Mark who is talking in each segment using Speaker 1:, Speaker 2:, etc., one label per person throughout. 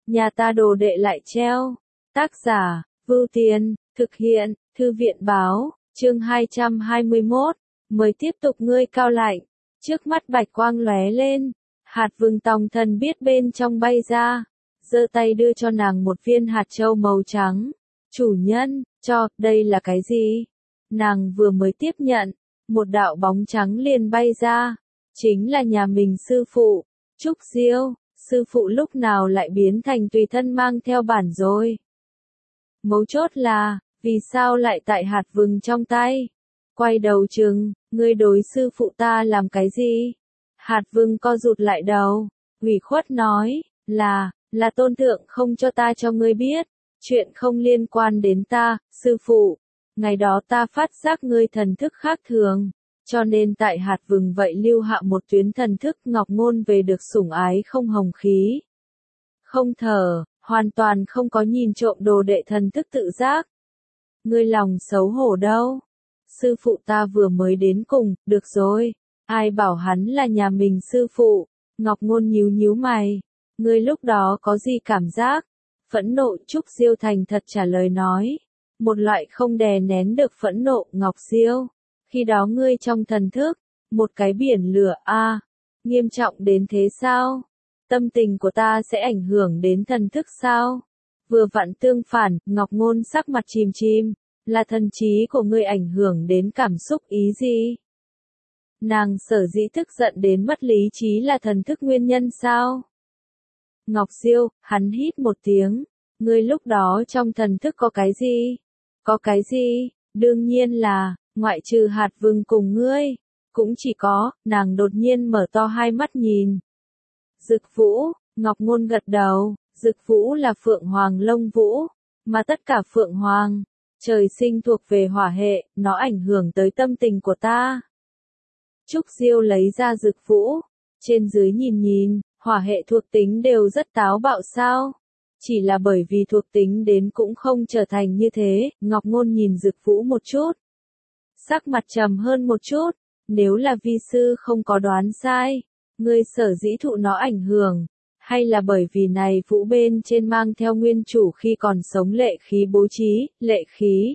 Speaker 1: nhà ta đồ đệ lại treo. Tác giả, Vưu Tiền, thực hiện, Thư viện báo, chương 221, mới tiếp tục ngươi cao lạnh. Trước mắt bạch quang lóe lên, hạt vừng tòng thần biết bên trong bay ra, giơ tay đưa cho nàng một viên hạt châu màu trắng. Chủ nhân, đây là cái gì? Nàng vừa mới tiếp nhận, một đạo bóng trắng liền bay ra, chính là nhà mình sư phụ, Trúc Diêu. Sư phụ lúc nào lại biến thành tùy thân mang theo bản rồi? Mấu chốt là, vì sao lại tại hạt vừng trong tay? Quay đầu chừng, ngươi đối sư phụ ta làm cái gì? Hạt vừng co rụt lại đầu, ủy khuất nói, là tôn thượng không cho ta cho ngươi biết, chuyện không liên quan đến ta, sư phụ. Ngày đó ta phát giác ngươi thần thức khác thường, cho nên tại hạt vừng vậy lưu hạ một tuyến thần thức ngọc ngôn về được sủng ái không hồng khí. Không thở, hoàn toàn không có nhìn trộm đồ đệ thần thức tự giác. Ngươi lòng xấu hổ đâu? Sư phụ ta vừa mới đến cùng, được rồi, ai bảo hắn là nhà mình sư phụ? Ngọc ngôn nhíu nhíu mày, ngươi lúc đó có gì cảm giác? Phẫn nộ. Trúc Diêu thành thật trả lời nói, một loại không đè nén được phẫn nộ. Ngọc Diêu, khi đó ngươi trong thần thức, một cái biển lửa nghiêm trọng đến thế sao? Tâm tình của ta sẽ ảnh hưởng đến thần thức sao? Vừa vặn tương phản. Ngọc ngôn sắc mặt chìm chìm, là thần trí của ngươi ảnh hưởng đến cảm xúc ý gì? Nàng sở dĩ tức giận đến mất lý trí là thần thức nguyên nhân sao? Ngọc Diêu, hắn hít một tiếng, ngươi lúc đó trong thần thức có cái gì? Có cái gì? Đương nhiên là, ngoại trừ hạt vừng cùng ngươi, cũng chỉ có. Nàng đột nhiên mở to hai mắt nhìn. Dực Vũ. Ngọc ngôn gật đầu, Dực Vũ là phượng hoàng lông vũ, mà tất cả phượng hoàng, trời sinh thuộc về hỏa hệ, nó ảnh hưởng tới tâm tình của ta. Trúc Diêu lấy ra Dực Vũ, trên dưới nhìn nhìn, hỏa hệ thuộc tính đều rất táo bạo sao? Chỉ là bởi vì thuộc tính đến cũng không trở thành như thế. Ngọc ngôn nhìn Dực Vũ một chút, sắc mặt trầm hơn một chút, nếu là vi sư không có đoán sai, ngươi sở dĩ thụ nó ảnh hưởng, hay là bởi vì này vũ bên trên mang theo nguyên chủ khi còn sống lệ khí bố trí, lệ khí.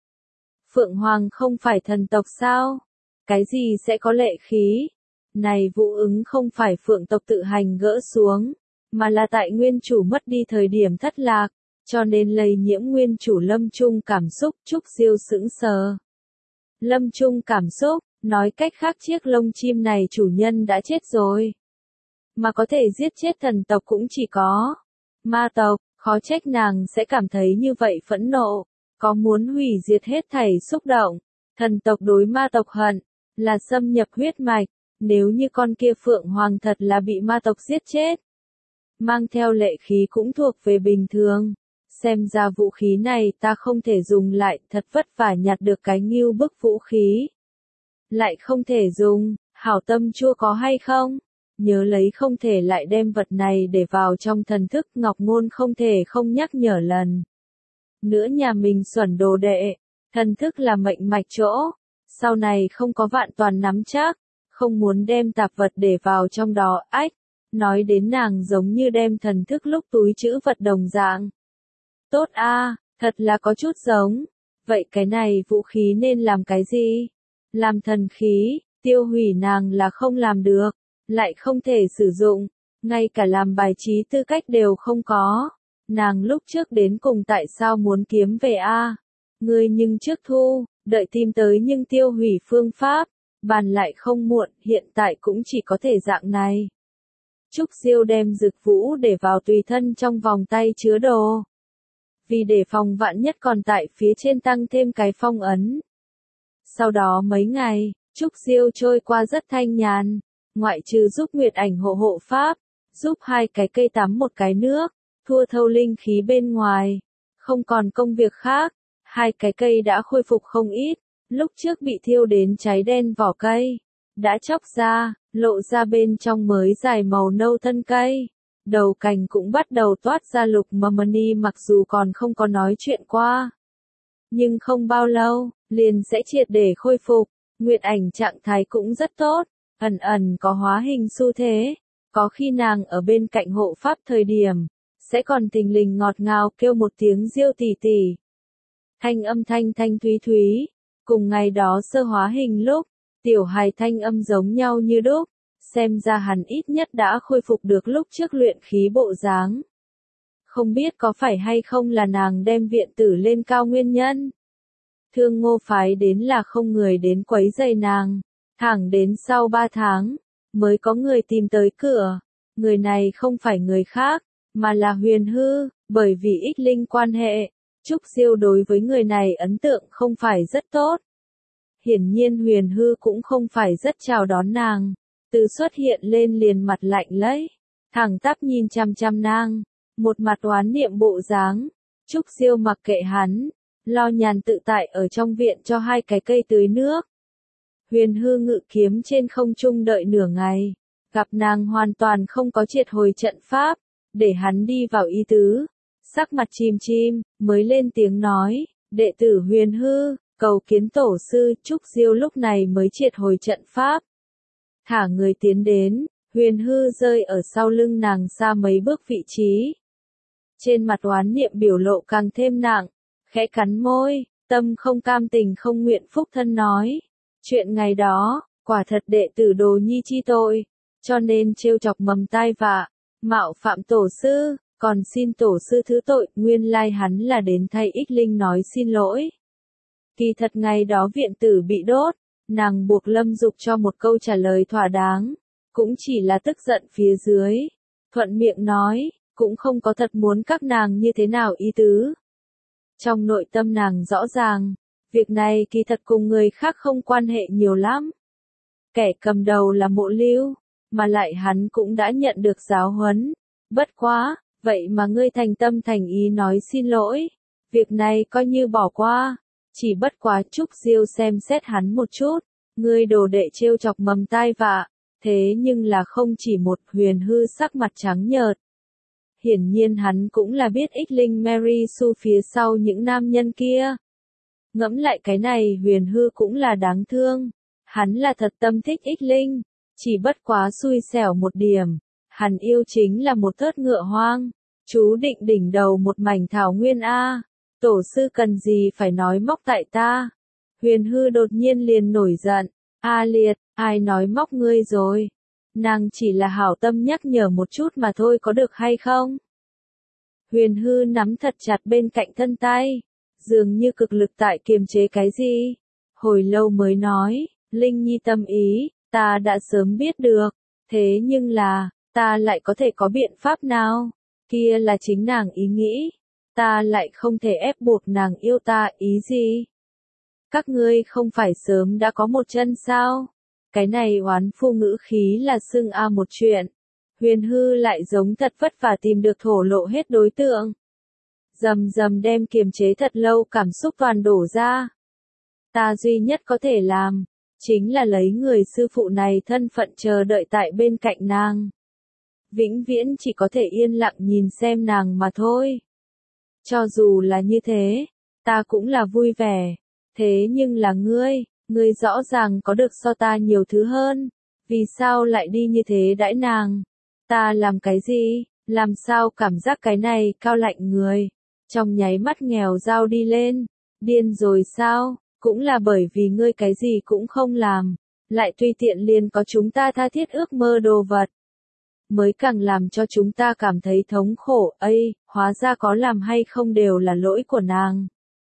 Speaker 1: Phượng Hoàng không phải thần tộc sao? Cái gì sẽ có lệ khí? Này vũ ứng không phải phượng tộc tự hành gỡ xuống, mà là tại nguyên chủ mất đi thời điểm thất lạc, cho nên lây nhiễm nguyên chủ lâm chung cảm xúc. Trúc Diêu sững sờ. Lâm chung cảm xúc, nói cách khác chiếc lông chim này chủ nhân đã chết rồi. Mà có thể giết chết thần tộc cũng chỉ có ma tộc, khó trách nàng sẽ cảm thấy như vậy phẫn nộ, có muốn hủy diệt hết thảy xúc động. Thần tộc đối ma tộc hận, là xâm nhập huyết mạch, nếu như con kia phượng hoàng thật là bị ma tộc giết chết, mang theo lệ khí cũng thuộc về bình thường. Xem ra vũ khí này ta không thể dùng lại, thật vất vả nhặt được cái ngưu bức vũ khí. Lại không thể dùng, hảo tâm chua có hay không? Nhớ lấy không thể lại đem vật này để vào trong thần thức. Ngọc ngôn không thể không nhắc nhở lần nữa nhà mình xuẩn đồ đệ, thần thức là mệnh mạch chỗ, sau này không có vạn toàn nắm chắc, không muốn đem tạp vật để vào trong đó. Ách, nói đến nàng giống như đem thần thức lúc túi trữ vật đồng dạng. Tốt thật là có chút giống. Vậy cái này vũ khí nên làm cái gì? Làm thần khí, tiêu hủy nàng là không làm được, lại không thể sử dụng, ngay cả làm bài trí tư cách đều không có. Nàng lúc trước đến cùng tại sao muốn kiếm về Ngươi nhưng trước thu, đợi tìm tới nhưng tiêu hủy phương pháp, bàn lại không muộn, hiện tại cũng chỉ có thể dạng này. Trúc Diêu đem Dực Vũ để vào tùy thân trong vòng tay chứa đồ. Vì để phòng vạn nhất còn tại phía trên tăng thêm cái phong ấn. Sau đó mấy ngày, Trúc Diêu trôi qua rất thanh nhàn, ngoại trừ giúp Nguyệt Ảnh hộ pháp, giúp hai cái cây tắm một cái nước, thua thâu linh khí bên ngoài, không còn công việc khác. Hai cái cây đã khôi phục không ít, lúc trước bị thiêu đến cháy đen vỏ cây, đã chóc ra, lộ ra bên trong mới dài màu nâu thân cây. Đầu cành cũng bắt đầu toát ra lục mani, mặc dù còn không có nói chuyện qua. Nhưng không bao lâu, liền sẽ triệt để khôi phục. Nguyệt Ảnh trạng thái cũng rất tốt, ẩn ẩn có hóa hình xu thế. Có khi nàng ở bên cạnh hộ pháp thời điểm, sẽ còn thình lình ngọt ngào kêu một tiếng Diêu tỷ tỷ. Thanh âm thanh thanh thúy thúy, cùng ngày đó sơ hóa hình lúc, tiểu hài thanh âm giống nhau như đúc, xem ra hắn ít nhất đã khôi phục được lúc trước luyện khí bộ dáng. Không biết có phải hay không là nàng đem viện tử lên cao nguyên nhân. Thương Ngô phái đến là không người đến quấy rầy nàng, thẳng đến sau 3 tháng, mới có người tìm tới cửa. Người này không phải người khác, mà là Huyền Hư, bởi vì Ích Linh quan hệ, Trúc Diêu đối với người này ấn tượng không phải rất tốt. Hiển nhiên Huyền Hư cũng không phải rất chào đón nàng, từ xuất hiện lên liền mặt lạnh lấy, thẳng tắp nhìn chăm chăm nàng, một mặt oán niệm bộ dáng. Trúc Diêu mặc kệ hắn, lo nhàn tự tại ở trong viện cho 2 cái cây tưới nước. Huyền Hư ngự kiếm trên không trung đợi nửa ngày, gặp nàng hoàn toàn không có triệt hồi trận pháp, để hắn đi vào ý tứ, sắc mặt chìm chim, mới lên tiếng nói, đệ tử Huyền Hư, cầu kiến tổ sư. Trúc Diêu lúc này mới triệt hồi trận pháp. Thả người tiến đến, Huyền Hư rơi ở sau lưng nàng xa mấy bước vị trí. Trên mặt oán niệm biểu lộ càng thêm nặng, khẽ cắn môi, tâm không cam tình không nguyện phúc thân nói. Chuyện ngày đó, quả thật đệ tử đồ nhi chi tội, cho nên trêu chọc mầm tai vạ, mạo phạm tổ sư, còn xin tổ sư thứ tội. Nguyên lai hắn là đến thay Ích Linh nói xin lỗi. Kỳ thật ngày đó viện tử bị đốt, nàng buộc Lâm Dục cho một câu trả lời thỏa đáng, cũng chỉ là tức giận phía dưới, thuận miệng nói, cũng không có thật muốn các nàng như thế nào ý tứ. Trong nội tâm nàng rõ ràng, việc này kỳ thật cùng người khác không quan hệ nhiều lắm. Kẻ cầm đầu là Mộ Lưu, mà lại hắn cũng đã nhận được giáo huấn. Bất quá, vậy mà ngươi thành tâm thành ý nói xin lỗi, việc này coi như bỏ qua. Chỉ bất quá Trúc Diêu xem xét hắn một chút, ngươi đồ đệ trêu chọc mầm tai vạ, thế nhưng là không chỉ một. Huyền Hư sắc mặt trắng nhợt. Hiển nhiên hắn cũng là biết Ích Linh Mary Sue phía sau những nam nhân kia. Ngẫm lại cái này Huyền Hư cũng là đáng thương, hắn là thật tâm thích Ích Linh, chỉ bất quá xui xẻo một điểm, hắn yêu chính là một thớt ngựa hoang, chú định đỉnh đầu một mảnh thảo nguyên a. Tổ sư cần gì phải nói móc tại ta. Huyền Hư đột nhiên liền nổi giận, a liệt, ai nói móc ngươi rồi. Nàng chỉ là hảo tâm nhắc nhở một chút mà thôi có được hay không. Huyền Hư nắm thật chặt bên cạnh thân tay, dường như cực lực tại kiềm chế cái gì. Hồi lâu mới nói, Linh Nhi tâm ý, ta đã sớm biết được, thế nhưng là, ta lại có thể có biện pháp nào? Kia là chính nàng ý nghĩ, ta lại không thể ép buộc nàng yêu ta. Ý gì? Các ngươi không phải sớm đã có một chân sao? Cái này oán phu ngữ khí là xưng a một chuyện. Huyền Hư lại giống thật vất vả tìm được thổ lộ hết đối tượng. Dầm dầm đem kiềm chế thật lâu cảm xúc toàn đổ ra. Ta duy nhất có thể làm, chính là lấy người sư phụ này thân phận chờ đợi tại bên cạnh nàng. Vĩnh viễn chỉ có thể yên lặng nhìn xem nàng mà thôi. Cho dù là như thế, ta cũng là vui vẻ. Thế nhưng là ngươi rõ ràng có được so ta nhiều thứ hơn. Vì sao lại đi như thế đãi nàng? Ta làm cái gì? Làm sao cảm giác cái này cao lạnh người? Trong nháy mắt nghèo dao đi lên. Điên rồi sao? Cũng là bởi vì ngươi cái gì cũng không làm. Lại tùy tiện liền có chúng ta tha thiết ước mơ đồ vật. Mới càng làm cho chúng ta cảm thấy thống khổ. Ây, hóa ra có làm hay không đều là lỗi của nàng.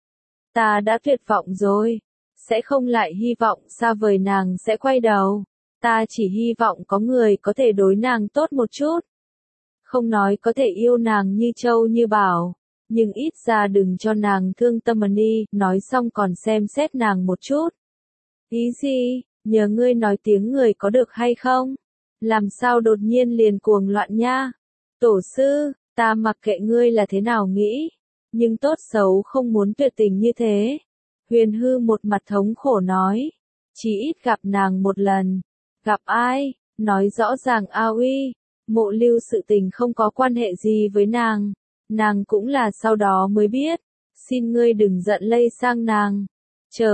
Speaker 1: Ta đã tuyệt vọng rồi. Sẽ không lại hy vọng xa vời nàng sẽ quay đầu. Ta chỉ hy vọng có người có thể đối nàng tốt một chút. Không nói có thể yêu nàng như châu như bảo, nhưng ít ra đừng cho nàng thương tâm đi. Nói xong còn xem xét nàng một chút. Ý gì? Nhờ ngươi nói tiếng người có được hay không? Làm sao đột nhiên liền cuồng loạn nha? Tổ sư, ta mặc kệ ngươi là thế nào nghĩ, nhưng tốt xấu không muốn tuyệt tình như thế. Huyền Hư một mặt thống khổ nói, chỉ ít gặp nàng một lần. Gặp ai? Nói rõ ràng a uy, Mộ Lưu sự tình không có quan hệ gì với nàng. Nàng cũng là sau đó mới biết. Xin ngươi đừng giận lây sang nàng. Chờ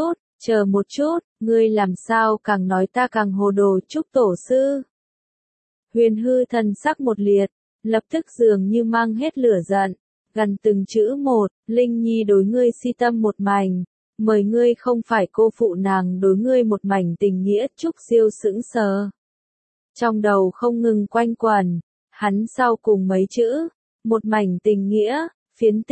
Speaker 1: một chút, ngươi làm sao càng nói ta càng hồ đồ. Chúc tổ sư. Huyền Hư thần sắc một liệt, lập tức dường như mang hết lửa giận, gần từng chữ một, Linh Nhi đối ngươi si tâm một mảnh, mời ngươi không phải cô phụ nàng đối ngươi một mảnh tình nghĩa. Trúc Diêu sững sờ. Trong đầu không ngừng quanh quẩn, hắn sau cùng mấy chữ, một mảnh tình nghĩa, phiến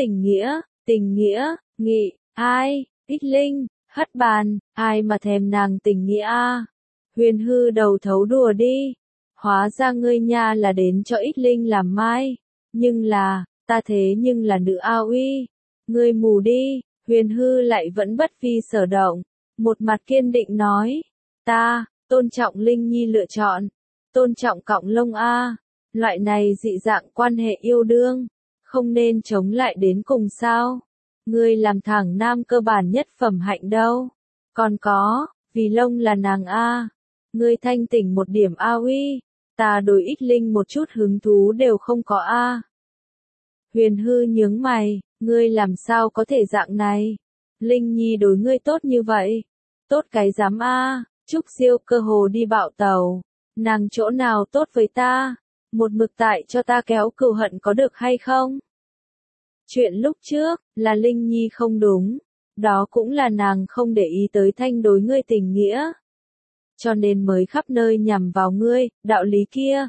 Speaker 1: tình nghĩa, nghị, ai, Ích Linh, hất bàn, ai mà thèm nàng tình nghĩa a? Huyền hư đầu thấu đùa đi, hóa ra ngươi nha là đến cho Ích Linh làm mai, nhưng là, ta thế nhưng là nữ a uy, ngươi mù đi. Huyền hư lại vẫn bất vi sở động, một mặt kiên định nói, ta, tôn trọng Linh Nhi lựa chọn, tôn trọng cọng lông a, loại này dị dạng quan hệ yêu đương, không nên chống lại đến cùng sao, ngươi làm thẳng nam cơ bản nhất phẩm hạnh đâu, còn có, vì lông là nàng a, ngươi thanh tỉnh một điểm a uy, ta đối Ích Linh một chút hứng thú đều không có a. Huyền hư nhướng mày, ngươi làm sao có thể dạng này? Linh Nhi đối ngươi tốt như vậy. Tốt cái dám a, Trúc Diêu cơ hồ đi bạo tàu. Nàng chỗ nào tốt với ta? Một mực tại cho ta kéo cừu hận có được hay không? Chuyện lúc trước, là Linh Nhi không đúng. Đó cũng là nàng không để ý tới thanh đối ngươi tình nghĩa. Cho nên mới khắp nơi nhằm vào ngươi, đạo lý kia.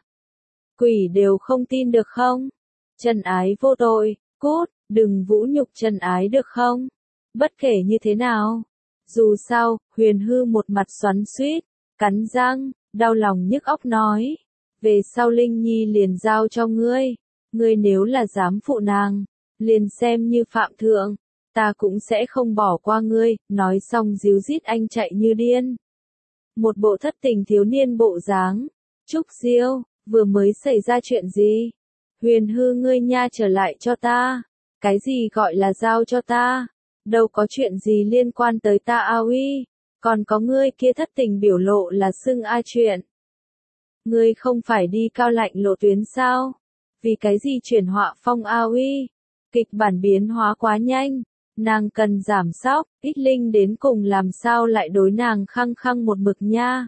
Speaker 1: Quỷ đều không tin được không? Trần Ái vô tội, cút, đừng vũ nhục Trần Ái được không? Bất kể như thế nào. Dù sao, Huyền hư một mặt xoắn xuýt, cắn răng, đau lòng nhức óc nói. Về sau Linh Nhi liền giao cho ngươi. Ngươi nếu là dám phụ nàng, liền xem như phạm thượng. Ta cũng sẽ không bỏ qua ngươi, nói xong díu dít anh chạy như điên. Một bộ thất tình thiếu niên bộ dáng. Trúc Diêu, vừa mới xảy ra chuyện gì? Huyền hư ngươi nha trở lại cho ta. Cái gì gọi là giao cho ta? Đâu có chuyện gì liên quan tới ta a uy. Còn có ngươi kia thất tình biểu lộ là xưng ai chuyện. Ngươi không phải đi cao lạnh lộ tuyến sao? Vì cái gì chuyển họa phong a uy? Kịch bản biến hóa quá nhanh. Nàng cần giảm sóc, Ích Linh đến cùng làm sao lại đối nàng khăng khăng một mực nha.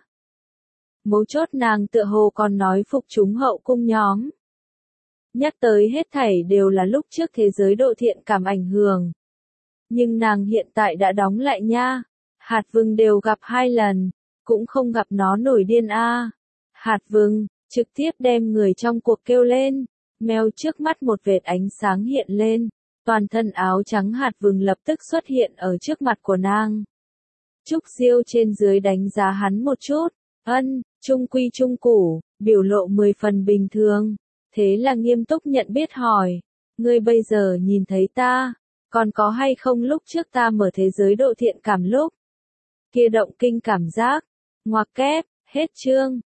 Speaker 1: Mấu chốt nàng tựa hồ còn nói phục chúng hậu cung nhóm. Nhắc tới hết thảy đều là lúc trước thế giới độ thiện cảm ảnh hưởng. Nhưng nàng hiện tại đã đóng lại nha. Hạt Vừng đều gặp 2 lần, cũng không gặp nó nổi điên a. Hạt Vừng, trực tiếp đem người trong cuộc kêu lên. Mèo trước mắt một vệt ánh sáng hiện lên. Toàn thân áo trắng Hạt Vừng lập tức xuất hiện ở trước mặt của nàng. Trúc Diêu trên dưới đánh giá hắn một chút. Trung quy trung củ, biểu lộ 10 phần bình thường. Thế là nghiêm túc nhận biết hỏi. Ngươi bây giờ nhìn thấy ta, còn có hay không lúc trước ta mở thế giới độ thiện cảm lúc? Kia động kinh cảm giác. Ngoặc kép, hết chương.